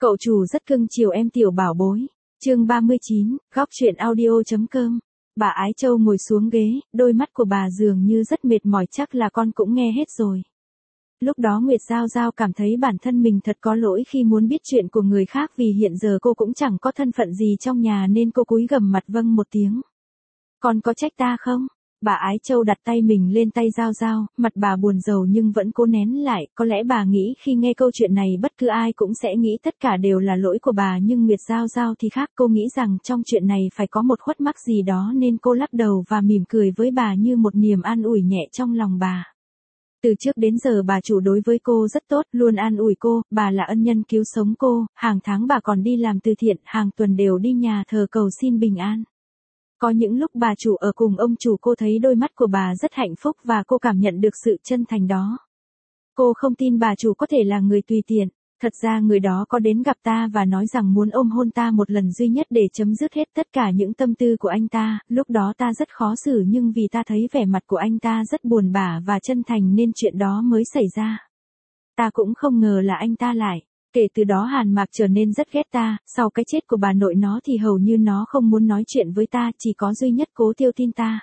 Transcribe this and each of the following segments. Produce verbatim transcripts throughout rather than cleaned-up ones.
Cậu chủ rất cưng chiều em tiểu bảo bối. Chương ba mươi chín, góc chuyện audio.com. Bà Ái Châu ngồi xuống ghế, đôi mắt của bà dường như rất mệt mỏi, chắc là con cũng nghe hết rồi. Lúc đó Nguyệt Giao Giao cảm thấy bản thân mình thật có lỗi khi muốn biết chuyện của người khác, vì hiện giờ cô cũng chẳng có thân phận gì trong nhà nên cô cúi gằm mặt vâng một tiếng. Con có trách ta không? Bà Ái Châu đặt tay mình lên tay Giao Giao, mặt bà buồn rầu nhưng vẫn cố nén lại, có lẽ bà nghĩ khi nghe câu chuyện này bất cứ ai cũng sẽ nghĩ tất cả đều là lỗi của bà, nhưng Nguyệt Giao Giao thì khác, cô nghĩ rằng trong chuyện này phải có một khuất mắc gì đó nên cô lắc đầu và mỉm cười với bà như một niềm an ủi nhẹ trong lòng bà. Từ trước đến giờ bà chủ đối với cô rất tốt, luôn an ủi cô, bà là ân nhân cứu sống cô, hàng tháng bà còn đi làm từ thiện, hàng tuần đều đi nhà thờ cầu xin bình an. Có những lúc bà chủ ở cùng ông chủ, cô thấy đôi mắt của bà rất hạnh phúc và cô cảm nhận được sự chân thành đó. Cô không tin bà chủ có thể là người tùy tiện, thật ra người đó có đến gặp ta và nói rằng muốn ôm hôn ta một lần duy nhất để chấm dứt hết tất cả những tâm tư của anh ta, lúc đó ta rất khó xử nhưng vì ta thấy vẻ mặt của anh ta rất buồn bã và chân thành nên chuyện đó mới xảy ra. Ta cũng không ngờ là anh ta lại. Kể từ đó Hàn Mạc trở nên rất ghét ta, sau cái chết của bà nội nó thì hầu như nó không muốn nói chuyện với ta, chỉ có duy nhất Cố Tiêu tin ta.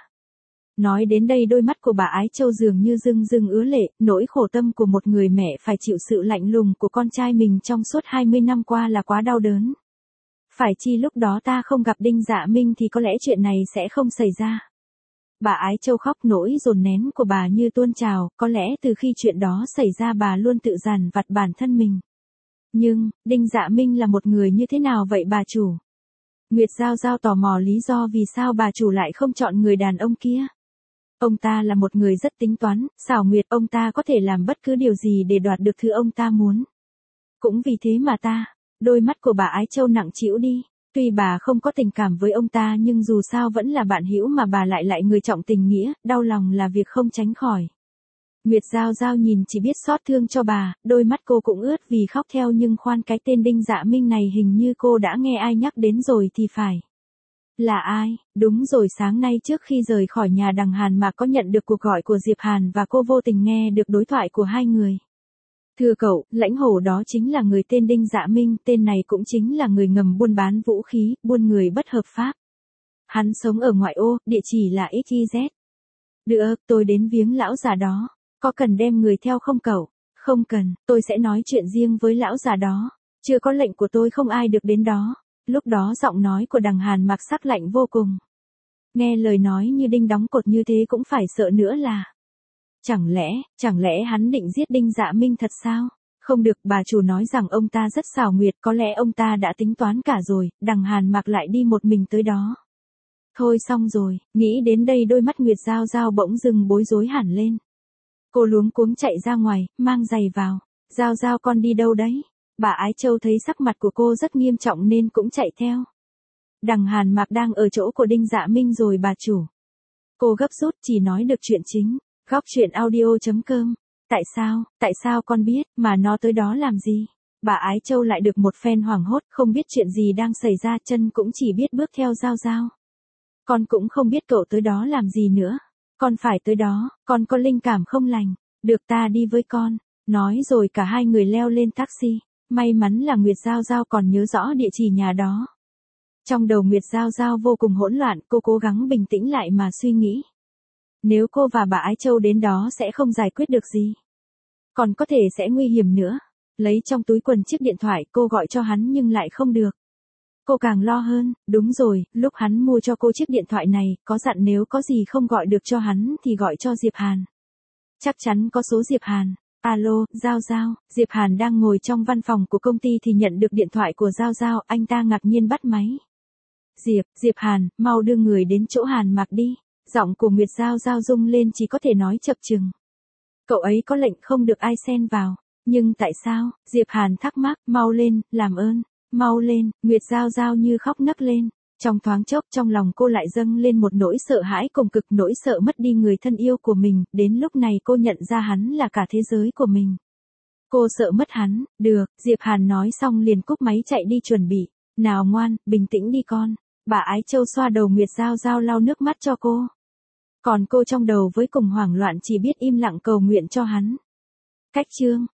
Nói đến đây đôi mắt của bà Ái Châu dường như rưng rưng ứa lệ, nỗi khổ tâm của một người mẹ phải chịu sự lạnh lùng của con trai mình trong suốt hai mươi năm qua là quá đau đớn. Phải chi lúc đó ta không gặp Đinh Dạ Minh thì có lẽ chuyện này sẽ không xảy ra. Bà Ái Châu khóc, nỗi dồn nén của bà như tuôn trào, có lẽ từ khi chuyện đó xảy ra bà luôn tự dằn vặt bản thân mình. Nhưng, Đinh Dạ Minh là một người như thế nào vậy bà chủ? Nguyệt Giao Giao tò mò lý do vì sao bà chủ lại không chọn người đàn ông kia. Ông ta là một người rất tính toán, xảo quyệt, ông ta có thể làm bất cứ điều gì để đoạt được thứ ông ta muốn. Cũng vì thế mà ta, đôi mắt của bà Ái Châu nặng trĩu đi. Tuy bà không có tình cảm với ông ta nhưng dù sao vẫn là bạn hữu mà bà lại lại người trọng tình nghĩa, đau lòng là việc không tránh khỏi. Nguyệt Giao Giao nhìn chỉ biết xót thương cho bà, đôi mắt cô cũng ướt vì khóc theo, nhưng khoan, cái tên Đinh Dạ Minh này hình như cô đã nghe ai nhắc đến rồi thì phải. Là ai? Đúng rồi, sáng nay trước khi rời khỏi nhà đằng Hàn Mạc có nhận được cuộc gọi của Diệp Hàn và cô vô tình nghe được đối thoại của hai người. Thưa cậu, lãnh hổ đó chính là người tên Đinh Dạ Minh, tên này cũng chính là người ngầm buôn bán vũ khí, buôn người bất hợp pháp. Hắn sống ở ngoại ô, địa chỉ là ích y dét. Được, tôi đến viếng lão già đó. Có cần đem người theo không cậu? Không cần, tôi sẽ nói chuyện riêng với lão già đó. Chưa có lệnh của tôi không ai được đến đó. Lúc đó giọng nói của đằng Hàn Mạc sắc lạnh vô cùng. Nghe lời nói như đinh đóng cột như thế cũng phải sợ nữa là. Chẳng lẽ, chẳng lẽ hắn định giết Đinh Dạ Minh thật sao? Không được, bà chủ nói rằng ông ta rất xảo quyệt, có lẽ ông ta đã tính toán cả rồi, đằng Hàn Mạc lại đi một mình tới đó. Thôi xong rồi, nghĩ đến đây đôi mắt Nguyệt Giao Giao bỗng dưng bối rối hẳn lên. Cô luống cuống chạy ra ngoài, mang giày vào. Giao Giao, con đi đâu đấy? Bà Ái Châu thấy sắc mặt của cô rất nghiêm trọng nên cũng chạy theo. Đằng Hàn Mạc đang ở chỗ của Đinh Dạ Minh rồi bà chủ. Cô gấp rút chỉ nói được chuyện chính. Góc chuyện audio.com. Tại sao, tại sao con biết mà nó tới đó làm gì? Bà Ái Châu lại được một phen hoảng hốt, không biết chuyện gì đang xảy ra, chân cũng chỉ biết bước theo Giao Giao. Con cũng không biết cậu tới đó làm gì nữa. Con phải tới đó, con có linh cảm không lành. Được, ta đi với con. Nói rồi cả hai người leo lên taxi. May mắn là Nguyệt Giao Giao còn nhớ rõ địa chỉ nhà đó. Trong đầu Nguyệt Giao Giao vô cùng hỗn loạn, cô cố gắng bình tĩnh lại mà suy nghĩ. Nếu cô và bà Ái Châu đến đó sẽ không giải quyết được gì. Còn có thể sẽ nguy hiểm nữa. Lấy trong túi quần chiếc điện thoại, cô gọi cho hắn nhưng lại không được. Cô càng lo hơn, đúng rồi, lúc hắn mua cho cô chiếc điện thoại này, có dặn nếu có gì không gọi được cho hắn thì gọi cho Diệp Hàn. Chắc chắn có số Diệp Hàn. Alo, Giao Giao, Diệp Hàn đang ngồi trong văn phòng của công ty thì nhận được điện thoại của Giao Giao, anh ta ngạc nhiên bắt máy. Diệp, Diệp Hàn, mau đưa người đến chỗ Hàn Mạc đi. Giọng của Nguyệt Giao Giao rung lên, chỉ có thể nói chập chừng. Cậu ấy có lệnh không được ai xen vào. Nhưng tại sao? Diệp Hàn thắc mắc, mau lên, làm ơn. Mau lên, Nguyệt Giao Giao như khóc nấc lên. Trong thoáng chốc trong lòng cô lại dâng lên một nỗi sợ hãi cùng cực, nỗi sợ mất đi người thân yêu của mình, đến lúc này cô nhận ra hắn là cả thế giới của mình. Cô sợ mất hắn, được, Diệp Hàn nói xong liền cúp máy chạy đi chuẩn bị. Nào ngoan, bình tĩnh đi con. Bà Ái Châu xoa đầu Nguyệt Giao Giao lau nước mắt cho cô. Còn cô trong đầu với cùng hoảng loạn chỉ biết im lặng cầu nguyện cho hắn. Cách chương.